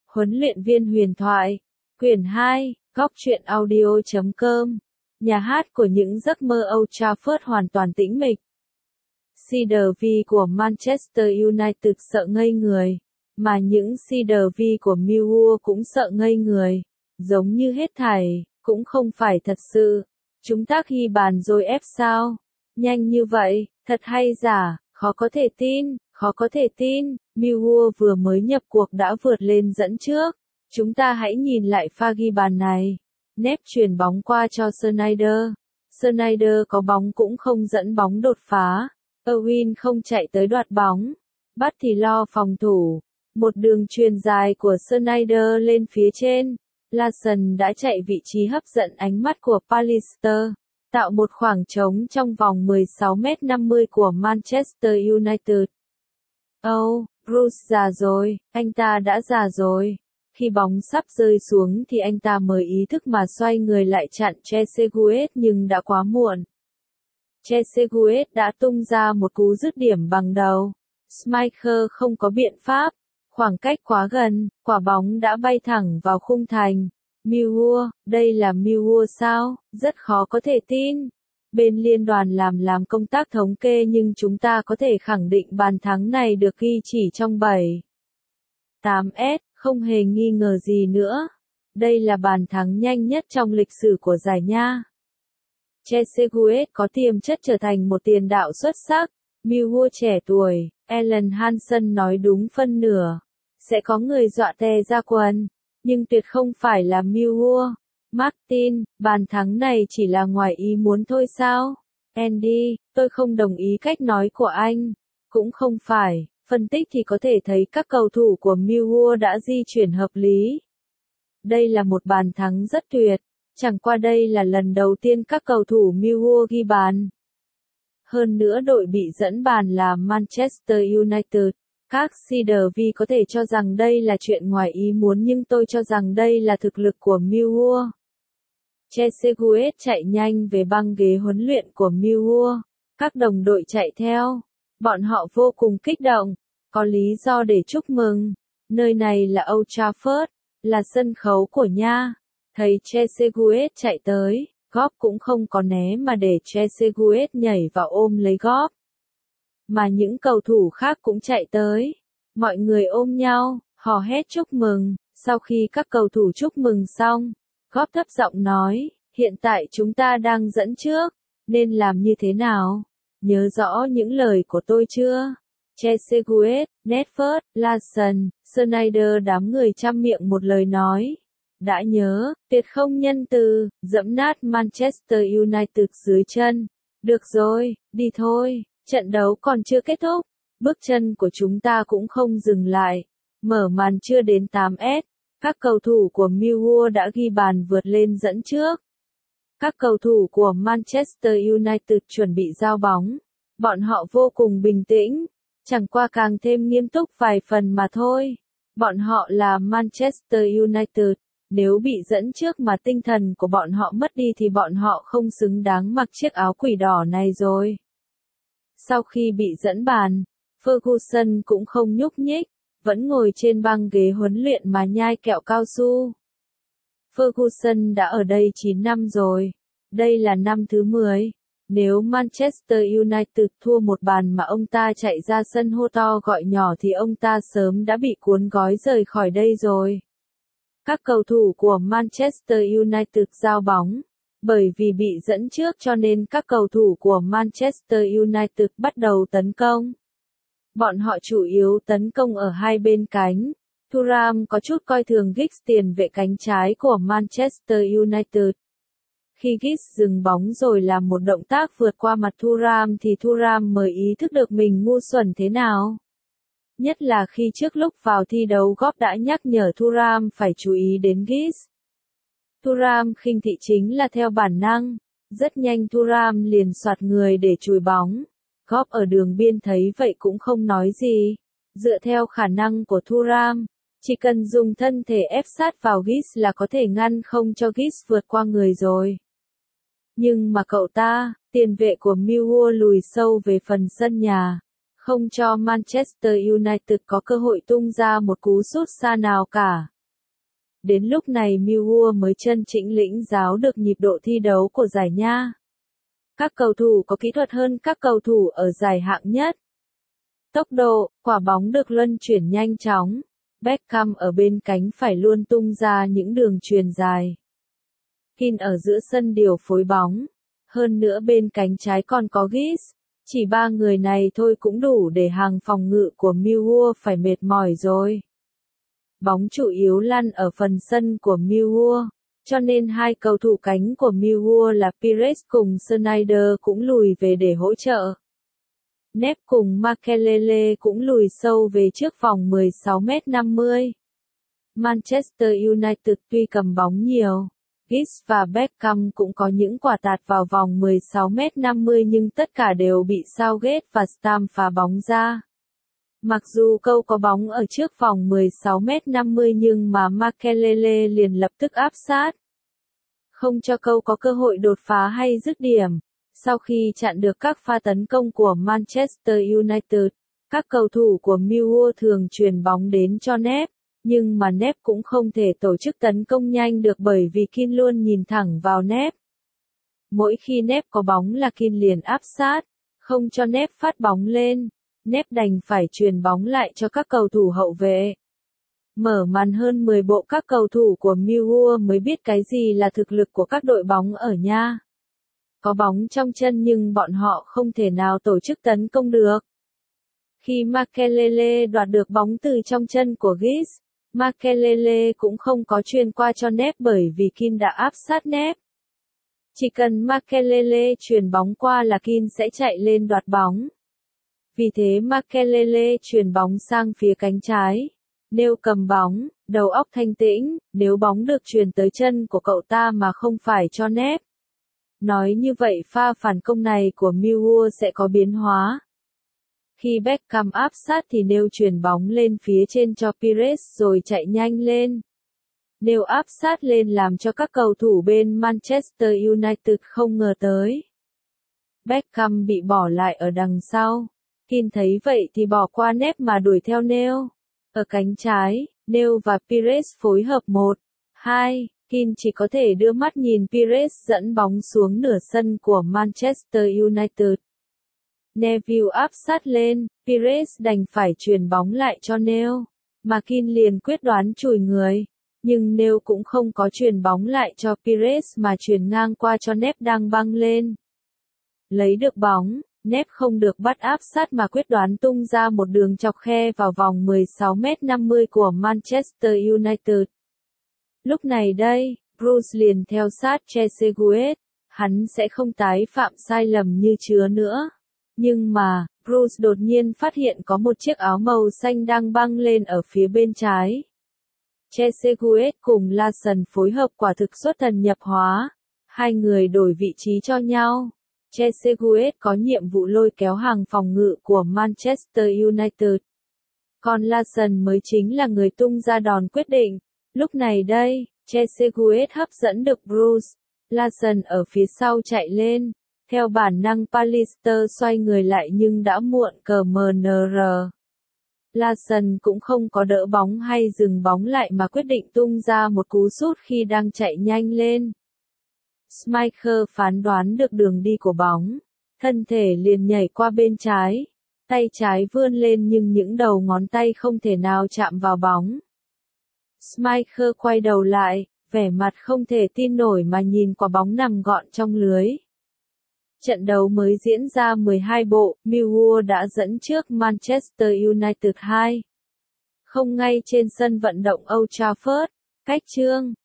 Huấn luyện viên huyền thoại. Quyển 2, Góc truyện audio.com. Nhà hát của những giấc mơ Old Trafford hoàn toàn tĩnh mịch. CDV của Manchester United sợ ngây người, mà những CDV của Millwall cũng sợ ngây người. Giống như hết thảy, cũng không phải thật sự. Chúng ta ghi bàn rồi ép sao? Nhanh như vậy, thật hay giả, khó có thể tin, khó có thể tin. Millwall vừa mới nhập cuộc đã vượt lên dẫn trước. Chúng ta hãy nhìn lại pha ghi bàn này. Nép chuyển bóng qua cho Sneijder. Sneijder có bóng cũng không dẫn bóng đột phá. Owen không chạy tới đoạt bóng. Bắt thì lo phòng thủ. Một đường chuyền dài của Sneijder lên phía trên. Larsson đã chạy vị trí hấp dẫn ánh mắt của Pallister, tạo một khoảng trống trong vòng 16m50 của Manchester United. Bruce già rồi, anh ta đã già rồi. Khi bóng sắp rơi xuống thì anh ta mới ý thức mà xoay người lại chặn Trezeguet nhưng đã quá muộn. Trezeguet đã tung ra một cú dứt điểm bằng đầu. Schmeichel không có biện pháp. Khoảng cách quá gần, quả bóng đã bay thẳng vào khung thành. Millwall, đây là Millwall sao? Rất khó có thể tin. Bên liên đoàn làm công tác thống kê nhưng chúng ta có thể khẳng định bàn thắng này được ghi chỉ trong 7-8 s, không hề nghi ngờ gì nữa. Đây là bàn thắng nhanh nhất trong lịch sử của giải nha. Trezeguet có tiềm chất trở thành một tiền đạo xuất sắc. Millwall trẻ tuổi, Alan Hansen nói đúng phân nửa. Sẽ có người dọa tè ra quần, nhưng tuyệt không phải là Millwall. Martin, bàn thắng này chỉ là ngoài ý muốn thôi sao? Andy, tôi không đồng ý cách nói của anh. Cũng không phải, phân tích thì có thể thấy các cầu thủ của Millwall đã di chuyển hợp lý. Đây là một bàn thắng rất tuyệt, chẳng qua đây là lần đầu tiên các cầu thủ Millwall ghi bàn. Hơn nữa đội bị dẫn bàn là Manchester United. Các CDV có thể cho rằng đây là chuyện ngoài ý muốn nhưng tôi cho rằng đây là thực lực của Millwall. Trezeguet chạy nhanh về băng ghế huấn luyện của Millwall. Các đồng đội chạy theo. Bọn họ vô cùng kích động. Có lý do để chúc mừng. Nơi này là Old Trafford, là sân khấu của nha. Thấy Trezeguet chạy tới, Góp cũng không có né mà để Trezeguet nhảy vào ôm lấy Góp. Mà những cầu thủ khác cũng chạy tới. Mọi người ôm nhau, hò hét chúc mừng. Sau khi các cầu thủ chúc mừng xong, Góp thấp giọng nói, hiện tại chúng ta đang dẫn trước, nên làm như thế nào? Nhớ rõ những lời của tôi chưa? Trezeguet, Nedved, Larsson, Sneijder đám người trăm miệng một lời nói. Đã nhớ, tuyệt không nhân từ, dẫm nát Manchester United dưới chân. Được rồi, đi thôi. Trận đấu còn chưa kết thúc, bước chân của chúng ta cũng không dừng lại. Mở màn chưa đến 8 s, các cầu thủ của Millwall đã ghi bàn vượt lên dẫn trước. Các cầu thủ của Manchester United chuẩn bị giao bóng. Bọn họ vô cùng bình tĩnh, chẳng qua càng thêm nghiêm túc vài phần mà thôi. Bọn họ là Manchester United, nếu bị dẫn trước mà tinh thần của bọn họ mất đi thì bọn họ không xứng đáng mặc chiếc áo quỷ đỏ này rồi. Sau khi bị dẫn bàn, Ferguson cũng không nhúc nhích, vẫn ngồi trên băng ghế huấn luyện mà nhai kẹo cao su. Ferguson đã ở đây 9 năm rồi. Đây là năm thứ 10. Nếu Manchester United thua một bàn mà ông ta chạy ra sân hô to gọi nhỏ thì ông ta sớm đã bị cuốn gói rời khỏi đây rồi. Các cầu thủ của Manchester United giao bóng. Bởi vì bị dẫn trước cho nên các cầu thủ của Manchester United bắt đầu tấn công. Bọn họ chủ yếu tấn công ở hai bên cánh. Thuram có chút coi thường Giggs tiền vệ cánh trái của Manchester United. Khi Giggs dừng bóng rồi làm một động tác vượt qua mặt Thuram thì Thuram mới ý thức được mình ngu xuẩn thế nào. Nhất là khi trước lúc vào thi đấu Góp đã nhắc nhở Thuram phải chú ý đến Giggs. Thuram khinh thị chính là theo bản năng. Rất nhanh Thuram liền soạt người để chùi bóng. Góp ở đường biên thấy vậy cũng không nói gì. Dựa theo khả năng của Thuram, chỉ cần dùng thân thể ép sát vào Giggs là có thể ngăn không cho Giggs vượt qua người rồi. Nhưng mà cậu ta, tiền vệ của Millwall lùi sâu về phần sân nhà, không cho Manchester United có cơ hội tung ra một cú sút xa nào cả. Đến lúc này Millwall mới chân chính lĩnh giáo được nhịp độ thi đấu của giải nha. Các cầu thủ có kỹ thuật hơn các cầu thủ ở giải hạng nhất. Tốc độ, quả bóng được luân chuyển nhanh chóng. Beckham ở bên cánh phải luôn tung ra những đường chuyền dài. Keane ở giữa sân điều phối bóng. Hơn nữa bên cánh trái còn có Giggs. Chỉ 3 người này thôi cũng đủ để hàng phòng ngự của Millwall phải mệt mỏi rồi. Bóng chủ yếu lăn ở phần sân của Millwall, cho nên hai cầu thủ cánh của Millwall là Pires cùng Sneijder cũng lùi về để hỗ trợ. Nep cùng Makelele cũng lùi sâu về trước vòng 16m50. Manchester United tuy cầm bóng nhiều, Giggs và Beckham cũng có những quả tạt vào vòng 16m50 nhưng tất cả đều bị Southgate và Stamp phá bóng ra. Mặc dù câu có bóng ở trước vòng 16m50 nhưng mà Makelele liền lập tức áp sát. Không cho câu có cơ hội đột phá hay dứt điểm. Sau khi chặn được các pha tấn công của Manchester United, các cầu thủ của Millwall thường chuyền bóng đến cho Nep, nhưng mà Nep cũng không thể tổ chức tấn công nhanh được bởi vì Keane luôn nhìn thẳng vào Nep. Mỗi khi Nep có bóng là Keane liền áp sát, không cho Nep phát bóng lên. Nep đành phải chuyền bóng lại cho các cầu thủ hậu vệ. Mở màn hơn 10 bộ các cầu thủ của Millwall mới biết cái gì là thực lực của các đội bóng ở nha. Có bóng trong chân nhưng bọn họ không thể nào tổ chức tấn công được. Khi Makelele đoạt được bóng từ trong chân của Giggs, Makelele cũng không có chuyền qua cho Nep bởi vì Keane đã áp sát Nep. Chỉ cần Makelele chuyền bóng qua là Keane sẽ chạy lên đoạt bóng. Vì thế Makelele chuyền bóng sang phía cánh trái. Nếu cầm bóng, đầu óc thanh tĩnh, nếu bóng được chuyền tới chân của cậu ta mà không phải cho Nep. Nói như vậy pha phản công này của Millwall sẽ có biến hóa. Khi Beckham áp sát thì Nếu chuyền bóng lên phía trên cho Pires rồi chạy nhanh lên. Nếu áp sát lên làm cho các cầu thủ bên Manchester United không ngờ tới. Beckham bị bỏ lại ở đằng sau. Keane thấy vậy thì bỏ qua Nep mà đuổi theo Nếu. Ở cánh trái, Nếu và Pires phối hợp 1-2. Keane chỉ có thể đưa mắt nhìn Pires dẫn bóng xuống nửa sân của Manchester United. Neville áp sát lên, Pires đành phải chuyền bóng lại cho Nếu. Mà Keane liền quyết đoán chùi người. Nhưng Nếu cũng không có chuyền bóng lại cho Pires mà chuyền ngang qua cho Nep đang băng lên. Lấy được bóng, Nep không được bắt áp sát mà quyết đoán tung ra một đường chọc khe vào vòng 16m50 của Manchester United. Lúc này đây, Bruce liền theo sát Trezeguet, hắn sẽ không tái phạm sai lầm như trước nữa. Nhưng mà, Bruce đột nhiên phát hiện có một chiếc áo màu xanh đang băng lên ở phía bên trái. Trezeguet cùng Larsson phối hợp quả thực xuất thần nhập hóa. Hai người đổi vị trí cho nhau. Trezeguet có nhiệm vụ lôi kéo hàng phòng ngự của Manchester United. Còn Larsson mới chính là người tung ra đòn quyết định. Lúc này đây, Trezeguet hấp dẫn được Bruce. Larsson ở phía sau chạy lên. Theo bản năng Pallister xoay người lại nhưng đã muộn CMNR. Larsson cũng không có đỡ bóng hay dừng bóng lại mà quyết định tung ra một cú sút khi đang chạy nhanh lên. Schmeichel phán đoán được đường đi của bóng, thân thể liền nhảy qua bên trái, tay trái vươn lên nhưng những đầu ngón tay không thể nào chạm vào bóng. Schmeichel quay đầu lại, vẻ mặt không thể tin nổi mà nhìn quả bóng nằm gọn trong lưới. Trận đấu mới diễn ra 12 bộ, Millwall đã dẫn trước Manchester United 2-0 ngay trên sân vận động Old Trafford. Cách chương